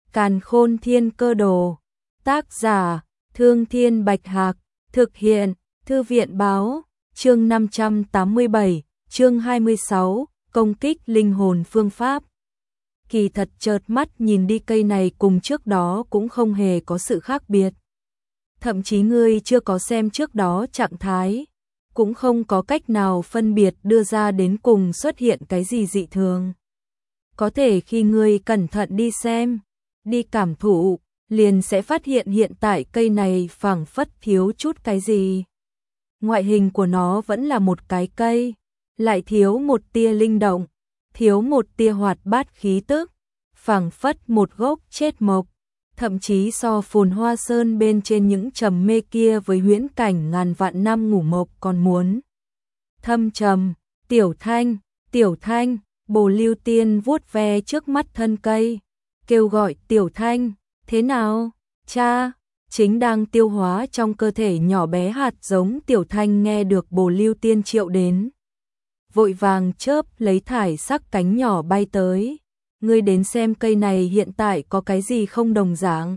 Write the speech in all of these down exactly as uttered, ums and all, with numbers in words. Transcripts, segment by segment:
Càn Khôn Thiên Cơ Đồ. Tác giả: Thương Thiên Bạch Hạc. Thực hiện: Thư viện báo. Chương năm trăm tám mươi bảy, chương hai mươi sáu, công kích linh hồn phương pháp. Kỳ thật chợt mắt nhìn đi, cây này cùng trước đó cũng không hề có sự khác biệt. Thậm chí ngươi chưa có xem trước đó trạng thái, cũng không có cách nào phân biệt đưa ra đến cùng xuất hiện cái gì dị thường. Có thể khi ngươi cẩn thận đi xem, đi cảm thụ, liền sẽ phát hiện hiện tại cây này phảng phất thiếu chút cái gì. Ngoại hình của nó vẫn là một cái cây, lại thiếu một tia linh động, thiếu một tia hoạt bát khí tức, phảng phất một gốc chết mộc, thậm chí so Phồn Hoa Sơn bên trên những trầm mê kia với huyễn cảnh ngàn vạn năm ngủ mộc còn muốn thâm trầm. Tiểu Thanh, Tiểu Thanh, Bồ Lưu Tiên vuốt ve trước mắt thân cây, kêu gọi Tiểu Thanh, thế nào, cha? Chính đang tiêu hóa trong cơ thể nhỏ bé hạt giống. Tiểu Thanh nghe được Bồ Lưu Tiên triệu đến, vội vàng chớp lấy thải sắc cánh nhỏ bay tới. Ngươi đến xem cây này hiện tại có cái gì không đồng dạng.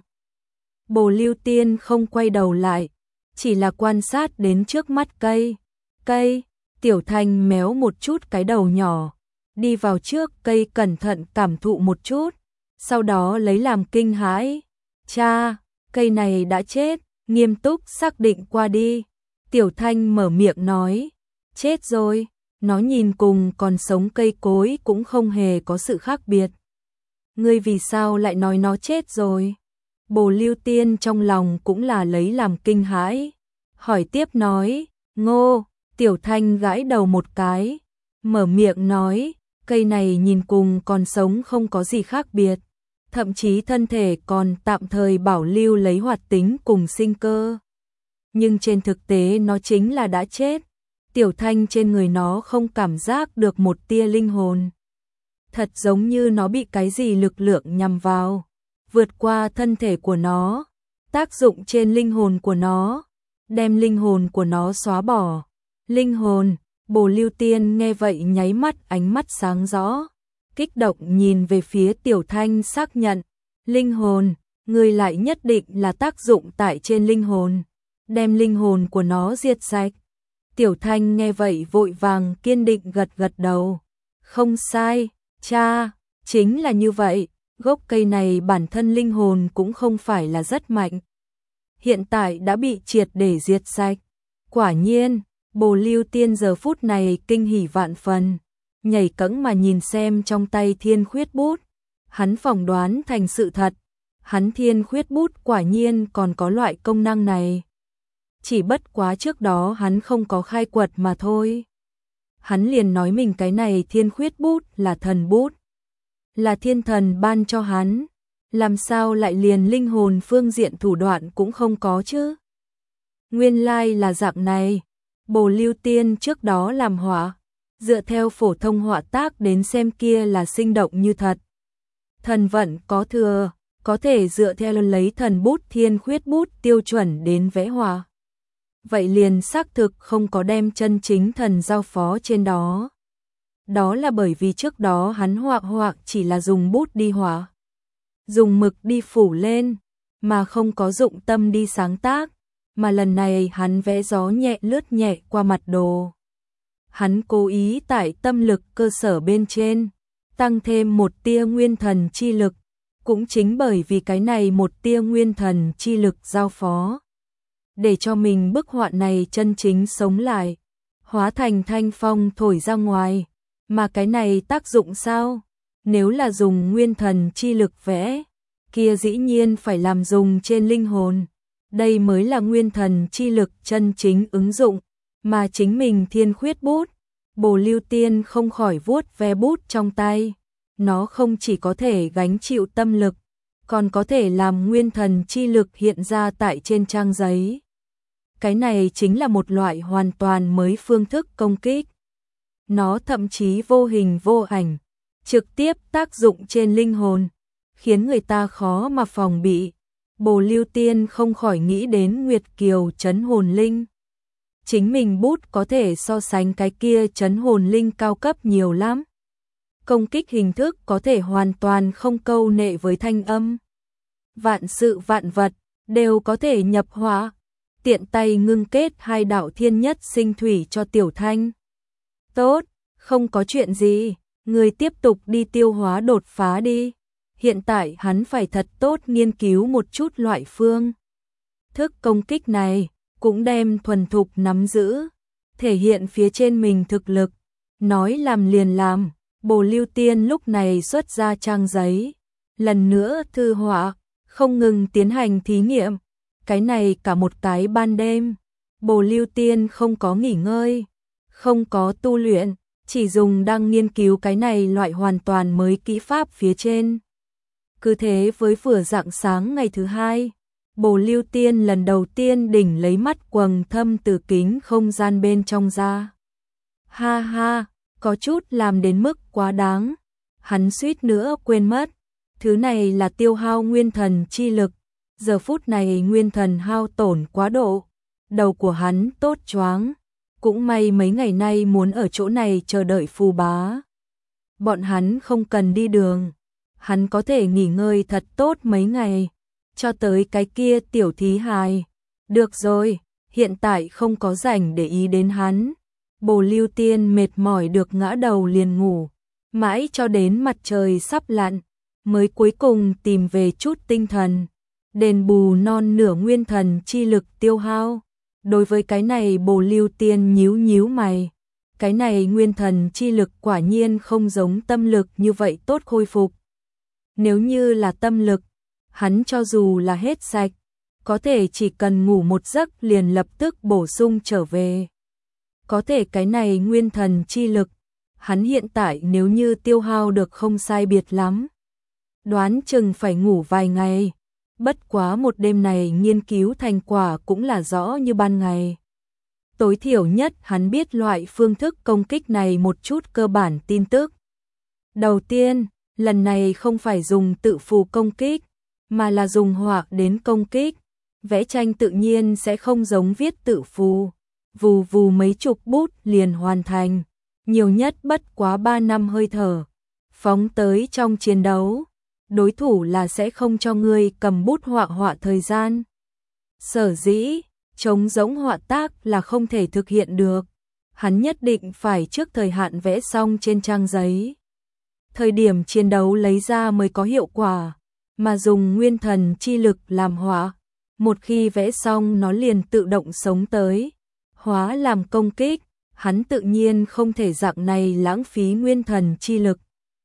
Bồ Lưu Tiên không quay đầu lại, chỉ là quan sát đến trước mắt cây. Cây, Tiểu Thanh méo một chút cái đầu nhỏ, đi vào trước cây cẩn thận cảm thụ một chút, sau đó lấy làm kinh hãi. Cha, cây này đã chết. Nghiêm túc xác định qua đi, Tiểu Thanh mở miệng nói, chết rồi. Nó nhìn cùng còn sống cây cối cũng không hề có sự khác biệt. Ngươi vì sao lại nói nó chết rồi? Bồ Lưu Tiên trong lòng cũng là lấy làm kinh hãi, hỏi tiếp nói, ngô. Tiểu Thanh gãi đầu một cái, mở miệng nói, cây này nhìn cùng còn sống không có gì khác biệt, thậm chí thân thể còn tạm thời bảo lưu lấy hoạt tính cùng sinh cơ. Nhưng trên thực tế nó chính là đã chết. Tiểu Thanh trên người nó không cảm giác được một tia linh hồn. Thật giống như nó bị cái gì lực lượng nhằm vào, vượt qua thân thể của nó, tác dụng trên linh hồn của nó, đem linh hồn của nó xóa bỏ. Linh hồn, Bồ Lưu Tiên nghe vậy nháy mắt ánh mắt sáng rõ, kích động nhìn về phía Tiểu Thanh xác nhận, linh hồn, người lại nhất định là tác dụng tại trên linh hồn, đem linh hồn của nó diệt sạch. Tiểu Thanh nghe vậy vội vàng kiên định gật gật đầu, không sai, cha, chính là như vậy, gốc cây này bản thân linh hồn cũng không phải là rất mạnh, hiện tại đã bị triệt để diệt sạch. Quả nhiên, Bồ Lưu Tiên giờ phút này kinh hỉ vạn phần, nhảy cẫng mà nhìn xem trong tay Thiên Khuyết Bút, hắn phỏng đoán thành sự thật, hắn Thiên Khuyết Bút quả nhiên còn có loại công năng này. Chỉ bất quá trước đó hắn không có khai quật mà thôi. Hắn liền nói mình cái này Thiên Khuyết Bút là thần bút, là thiên thần ban cho hắn, làm sao lại liền linh hồn phương diện thủ đoạn cũng không có chứ? Nguyên lai là dạng này. Bồ Lưu Tiên trước đó làm họa, dựa theo phổ thông họa tác đến xem kia là sinh động như thật. Thần vận có thừa, có thể dựa theo lấy thần bút Thiên Khuyết Bút tiêu chuẩn đến vẽ họa. Vậy liền xác thực không có đem chân chính thần giao phó trên đó. Đó là bởi vì trước đó hắn họa họa chỉ là dùng bút đi họa, dùng mực đi phủ lên, mà không có dụng tâm đi sáng tác. Mà lần này hắn vẽ gió nhẹ lướt nhẹ qua mặt đồ. Hắn cố ý tại tâm lực cơ sở bên trên, tăng thêm một tia nguyên thần chi lực, cũng chính bởi vì cái này một tia nguyên thần chi lực giao phó, để cho mình bức họa này chân chính sống lại, hóa thành thanh phong thổi ra ngoài. Mà cái này tác dụng sao? Nếu là dùng nguyên thần chi lực vẽ, kia dĩ nhiên phải làm dùng trên linh hồn. Đây mới là nguyên thần chi lực chân chính ứng dụng, mà chính mình Thiên Khuyết Bút. Bồ Lưu Tiên không khỏi vuốt ve bút trong tay, nó không chỉ có thể gánh chịu tâm lực, còn có thể làm nguyên thần chi lực hiện ra tại trên trang giấy. Cái này chính là một loại hoàn toàn mới phương thức công kích. Nó thậm chí vô hình vô ảnh, trực tiếp tác dụng trên linh hồn, khiến người ta khó mà phòng bị. Bồ Lưu Tiên không khỏi nghĩ đến Nguyệt Kiều trấn hồn linh. Chính mình bút có thể so sánh cái kia trấn hồn linh cao cấp nhiều lắm. Công kích hình thức có thể hoàn toàn không câu nệ với thanh âm, vạn sự vạn vật đều có thể nhập hóa, tiện tay ngưng kết hai đạo thiên nhất sinh thủy cho Tiểu Thanh. Tốt, không có chuyện gì, người tiếp tục đi tiêu hóa đột phá đi. Hiện tại hắn phải thật tốt nghiên cứu một chút loại phương thức công kích này, cũng đem thuần thục nắm giữ, thể hiện phía trên mình thực lực. Nói làm liền làm, Bồ Lưu Tiên lúc này xuất ra trang giấy, lần nữa thư họa, không ngừng tiến hành thí nghiệm. Cái này cả một cái ban đêm, Bồ Lưu Tiên không có nghỉ ngơi, không có tu luyện, chỉ dùng đang nghiên cứu cái này loại hoàn toàn mới kỹ pháp phía trên. Cứ thế với vừa rạng sáng ngày thứ hai, Bồ Lưu Tiên lần đầu tiên đỉnh lấy mắt quầng thâm từ kính không gian bên trong ra. Ha ha, có chút làm đến mức quá đáng, hắn suýt nữa quên mất, thứ này là tiêu hao nguyên thần chi lực, giờ phút này nguyên thần hao tổn quá độ, đầu của hắn tốt choáng, cũng may mấy ngày nay muốn ở chỗ này chờ đợi phù bá. Bọn hắn không cần đi đường, hắn có thể nghỉ ngơi thật tốt mấy ngày, cho tới cái kia tiểu thí hài. Được rồi, hiện tại không có rảnh để ý đến hắn. Bồ Lưu Tiên mệt mỏi được ngã đầu liền ngủ, mãi cho đến mặt trời sắp lặn, mới cuối cùng tìm về chút tinh thần, đền bù non nửa nguyên thần chi lực tiêu hao. Đối với cái này Bồ Lưu Tiên nhíu nhíu mày, cái này nguyên thần chi lực quả nhiên không giống tâm lực như vậy tốt khôi phục. Nếu như là tâm lực, hắn cho dù là hết sạch, có thể chỉ cần ngủ một giấc liền lập tức bổ sung trở về. Có thể cái này nguyên thần chi lực, hắn hiện tại nếu như tiêu hao được không sai biệt lắm, đoán chừng phải ngủ vài ngày. Bất quá một đêm này nghiên cứu thành quả cũng là rõ như ban ngày. Tối thiểu nhất hắn biết loại phương thức công kích này một chút cơ bản tin tức. Đầu tiên, lần này không phải dùng tự phù công kích, mà là dùng họa đến công kích. Vẽ tranh tự nhiên sẽ không giống viết tự phù, vù vù mấy chục bút liền hoàn thành, nhiều nhất bất quá ba năm hơi thở. Phóng tới trong chiến đấu, đối thủ là sẽ không cho ngươi cầm bút họa họa thời gian. Sở dĩ, trống rỗng họa tác là không thể thực hiện được, hắn nhất định phải trước thời hạn vẽ xong trên trang giấy. Thời điểm chiến đấu lấy ra mới có hiệu quả, mà dùng nguyên thần chi lực làm họa, một khi vẽ xong nó liền tự động sống tới, hóa làm công kích, hắn tự nhiên không thể dạng này lãng phí nguyên thần chi lực.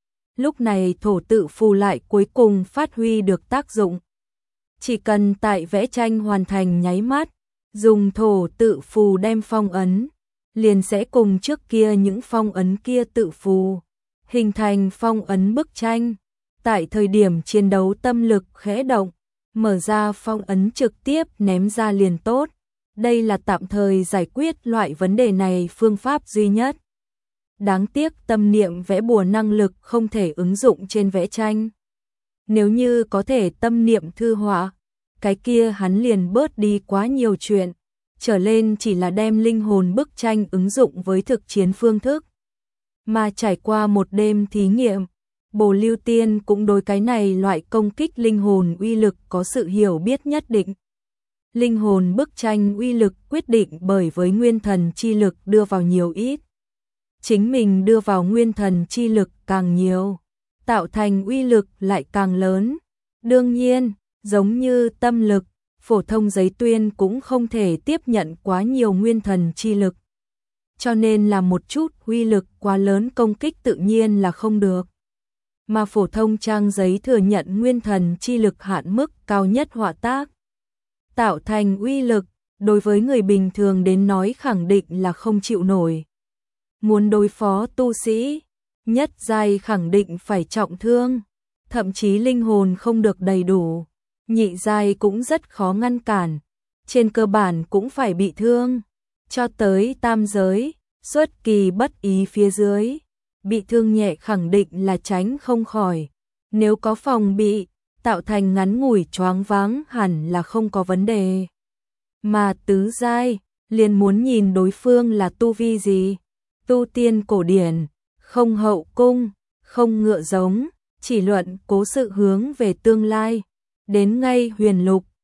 Lúc này thổ tự phù lại cuối cùng phát huy được tác dụng. Chỉ cần tại vẽ tranh hoàn thành nháy mắt, dùng thổ tự phù đem phong ấn, liền sẽ cùng trước kia những phong ấn kia tự phù, hình thành phong ấn bức tranh. Tại thời điểm chiến đấu tâm lực khẽ động, mở ra phong ấn trực tiếp ném ra liền tốt. Đây là tạm thời giải quyết loại vấn đề này phương pháp duy nhất. Đáng tiếc tâm niệm vẽ bùa năng lực không thể ứng dụng trên vẽ tranh. Nếu như có thể tâm niệm thư họa, cái kia hắn liền bớt đi quá nhiều chuyện, trở lên chỉ là đem linh hồn bức tranh ứng dụng với thực chiến phương thức. Mà trải qua một đêm thí nghiệm, Bồ Lưu Tiên cũng đối cái này loại công kích linh hồn uy lực có sự hiểu biết nhất định. Linh hồn bức tranh uy lực quyết định bởi với nguyên thần chi lực đưa vào nhiều ít. Chính mình đưa vào nguyên thần chi lực càng nhiều, tạo thành uy lực lại càng lớn. Đương nhiên, giống như tâm lực, phổ thông giấy tuyên cũng không thể tiếp nhận quá nhiều nguyên thần chi lực. Cho nên là một chút uy lực quá lớn công kích tự nhiên là không được. Mà phổ thông trang giấy thừa nhận nguyên thần chi lực hạn mức cao nhất họa tác, tạo thành uy lực, đối với người bình thường đến nói khẳng định là không chịu nổi. Muốn đối phó tu sĩ, nhất giai khẳng định phải trọng thương, thậm chí linh hồn không được đầy đủ, nhị giai cũng rất khó ngăn cản, trên cơ bản cũng phải bị thương, cho tới tam giới, xuất kỳ bất ý phía dưới, bị thương nhẹ khẳng định là tránh không khỏi, nếu có phòng bị, tạo thành ngắn ngủi choáng váng hẳn là không có vấn đề. Mà tứ giai, liền muốn nhìn đối phương là tu vi gì, tu tiên cổ điển, không hậu cung, không ngựa giống, chỉ luận cố sự hướng về tương lai, đến ngay huyền lục,